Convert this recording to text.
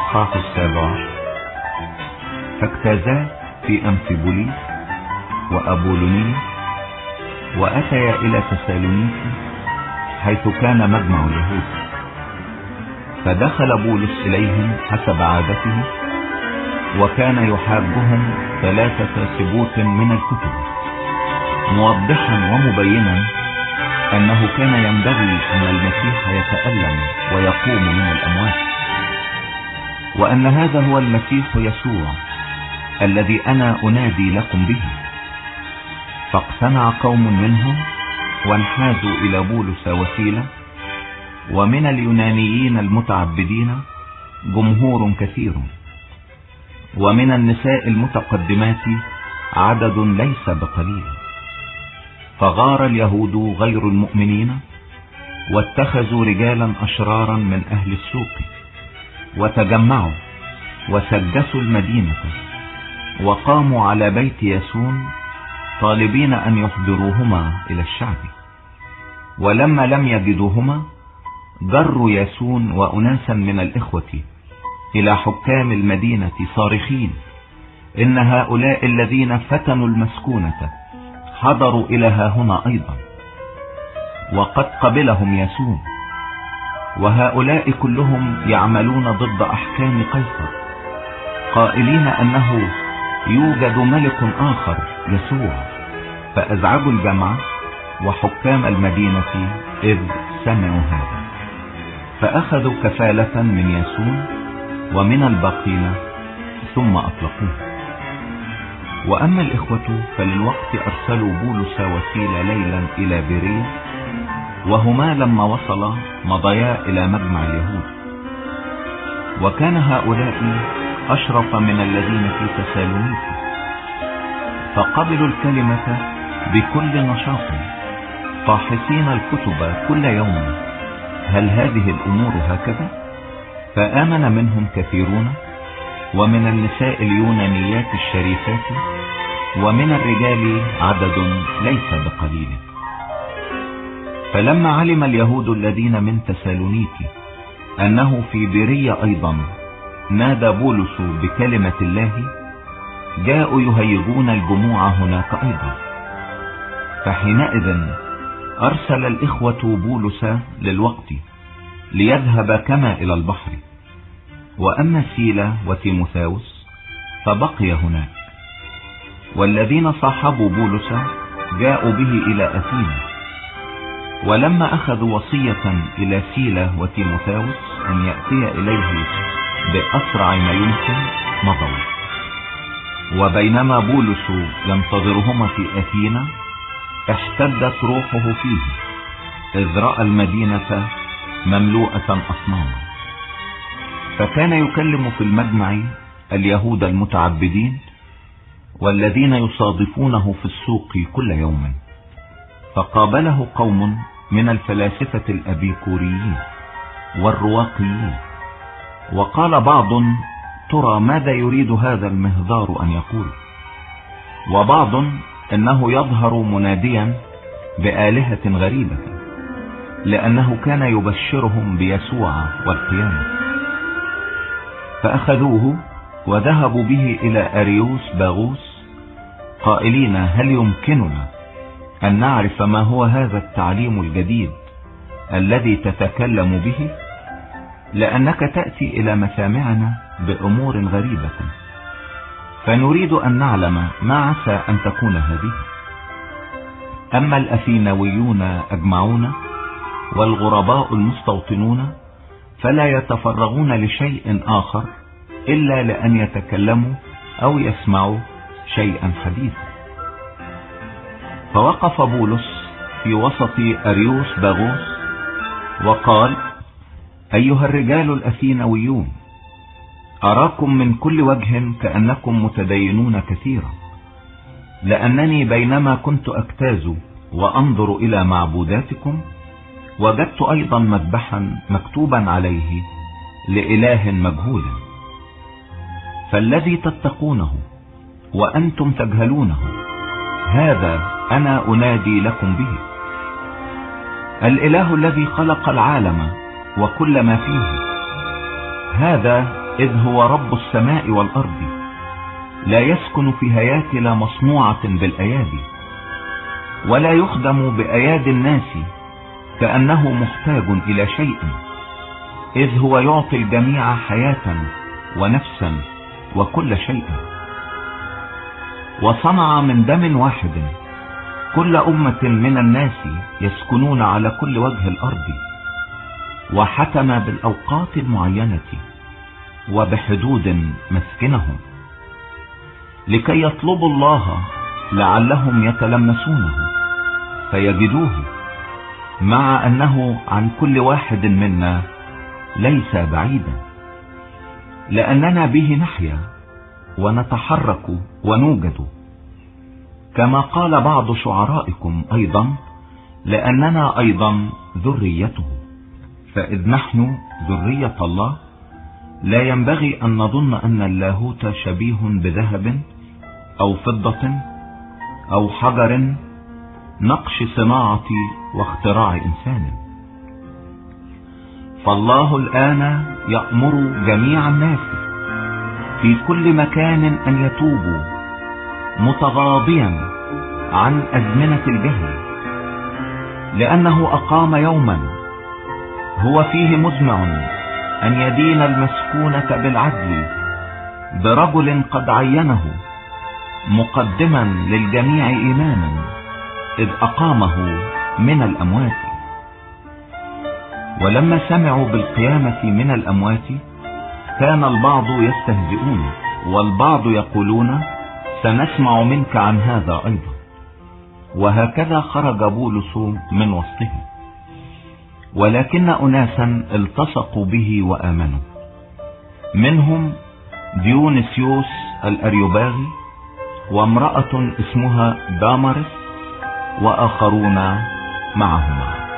الإصحاح 17. فاجتازا في أمفيبوليس وأبولونية وأتيا إلى تسالونيكي حيث كان مجمع اليهود. فدخل بولس إليهم حسب عادته، وكان يحاجهم 3 سبوت من الكتب، موضحا ومبينا أنه كان ينبغي أن المسيح يتألم ويقوم من الأموات، وأن هذا هو المسيح يسوع الذي أنا أنادي لكم به. فاقتنع قوم منهم وانحازوا إلى بولس وسيلة، ومن اليونانيين المتعبدين جمهور كثير، ومن النساء المتقدمات عدد ليس بقليل. فغار اليهود غير المؤمنين، واتخذوا رجالا أشرارا من أهل السوق، وتجمعوا وسجسوا المدينة، وقاموا على بيت ياسون طالبين أن يحضروهما إلى الشعب. ولما لم يجدوهما جروا ياسون وأناسا من الإخوة إلى حكام المدينة صارخين: إن هؤلاء الذين فتنوا المسكونة حضروا إلى هاهنا أيضا، وقد قبلهم ياسون، وهؤلاء كلهم يعملون ضد أحكام قيصر، قائلين أنه يوجد ملك آخر يسوع. فأزعجوا الجمع وحكام المدينة إذ سمعوا هذا، فأخذوا كفالة من ياسون ومن الباقين ثم أطلقوه. وأما الإخوة فللوقت أرسلوا بولس وسيلة ليلا إلى بيرية، وهما لما وصلا مضيا إلى مجمع اليهود. وكان هؤلاء أشرف من الذين في تسالونيكي، فقبلوا الكلمة بكل نشاط، فاحصين الكتب كل يوم هل هذه الأمور هكذا؟ فآمن منهم كثيرون، ومن النساء اليونانيات الشريفات، ومن الرجال عدد ليس بقليل. فلما علم اليهود الذين من تسالونيكي أنه في بيرية أيضا نادى بولس بكلمة الله، جاءوا يهيجون الجموع هناك أيضا. فحينئذ أرسل الإخوة بولس للوقت ليذهب كما إلى البحر، وأما سيلا وتيموثاوس فبقي هناك. والذين صاحبوا بولس جاءوا به إلى أثينا، ولما أخذوا وصية إلى سيلا وتيموثاوس أن يأتي إليه بأسرع ما يمكن مضوا. وبينما بولس ينتظرهما في أثينا احتدت روحه فيه، إذ رأى المدينة مملوءة أصناما. فكان يكلم في المجمع اليهود المتعبدين والذين يصادفونه في السوق كل يوم. فقابله قوم من الفلاسفة الأبيكوريين والرواقيين، وقال بعض: ترى ماذا يريد هذا المهذار أن يقول؟ وبعض: إنه يظهر مناديا بآلهة غريبة، لأنه كان يبشرهم بيسوع والقيامة. فأخذوه وذهبوا به إلى أريوس باغوس قائلين: هل يمكننا أن نعرف ما هو هذا التعليم الجديد الذي تتكلم به؟ لأنك تأتي إلى مسامعنا بأمور غريبة، فنريد أن نعلم ما عسى أن تكون هذه. أما الأثينويون أجمعون والغرباء المستوطنون فلا يتفرغون لشيء آخر إلا لأن يتكلموا أو يسمعوا شيئا حديثا. فوقف بولس في وسط أريوس باغوس وقال: أيها الرجال الأثينويون، أراكم من كل وجه كأنكم متدينون كثيرا، لأنني بينما كنت أجتاز وأنظر إلى معبوداتكم وجدت أيضا مذبحا مكتوبا عليه لإله مجهول. فالذي تتقونه وأنتم تجهلونه هذا أنا أنادي لكم به. الإله الذي خلق العالم وكل ما فيه، هذا إذ هو رب السماء والأرض، لا يسكن في هياكل مصنوعة بالأيادي، ولا يخدم بأيادي الناس كأنه محتاج إلى شيء، إذ هو يعطي الجميع حياة ونفسا وكل شيء. وصنع من دم واحد كل أمة من الناس يسكنون على كل وجه الأرض، وحكم بالأوقات المعينة وبحدود مسكنهم، لكي يطلبوا الله لعلهم يتلمسونه فيجدوه، مع أنه عن كل واحد منا ليس بعيدا، لأننا به نحيا ونتحرك ونوجد، كما قال بعض شعرائكم أيضا: لأننا أيضا ذريته. فإذ نحن ذرية الله، لا ينبغي أن نظن أن اللاهوت شبيه بذهب أو فضة أو حجر، نقش صناعة واختراع إنسان. فالله الآن يأمر جميع الناس في كل مكان أن يتوبوا، متغاضيا عن أزمنة الجهل، لأنه أقام يوما هو فيه مزمع أن يدين المسكونة بالعدل برجل قد عينه، مقدما للجميع إيمانا، إذ أقامه من الأموات. ولما سمعوا بالقيامة من الأموات كان البعض يستهزئون، والبعض يقولون: سنسمع منك عن هذا أيضا. وهكذا خرج بولس من وسطهم. ولكن أناسا التصقوا به وآمنوا، منهم ديونيسيوس الأريوباغي، وامرأة اسمها دامارس، وآخرون معهما.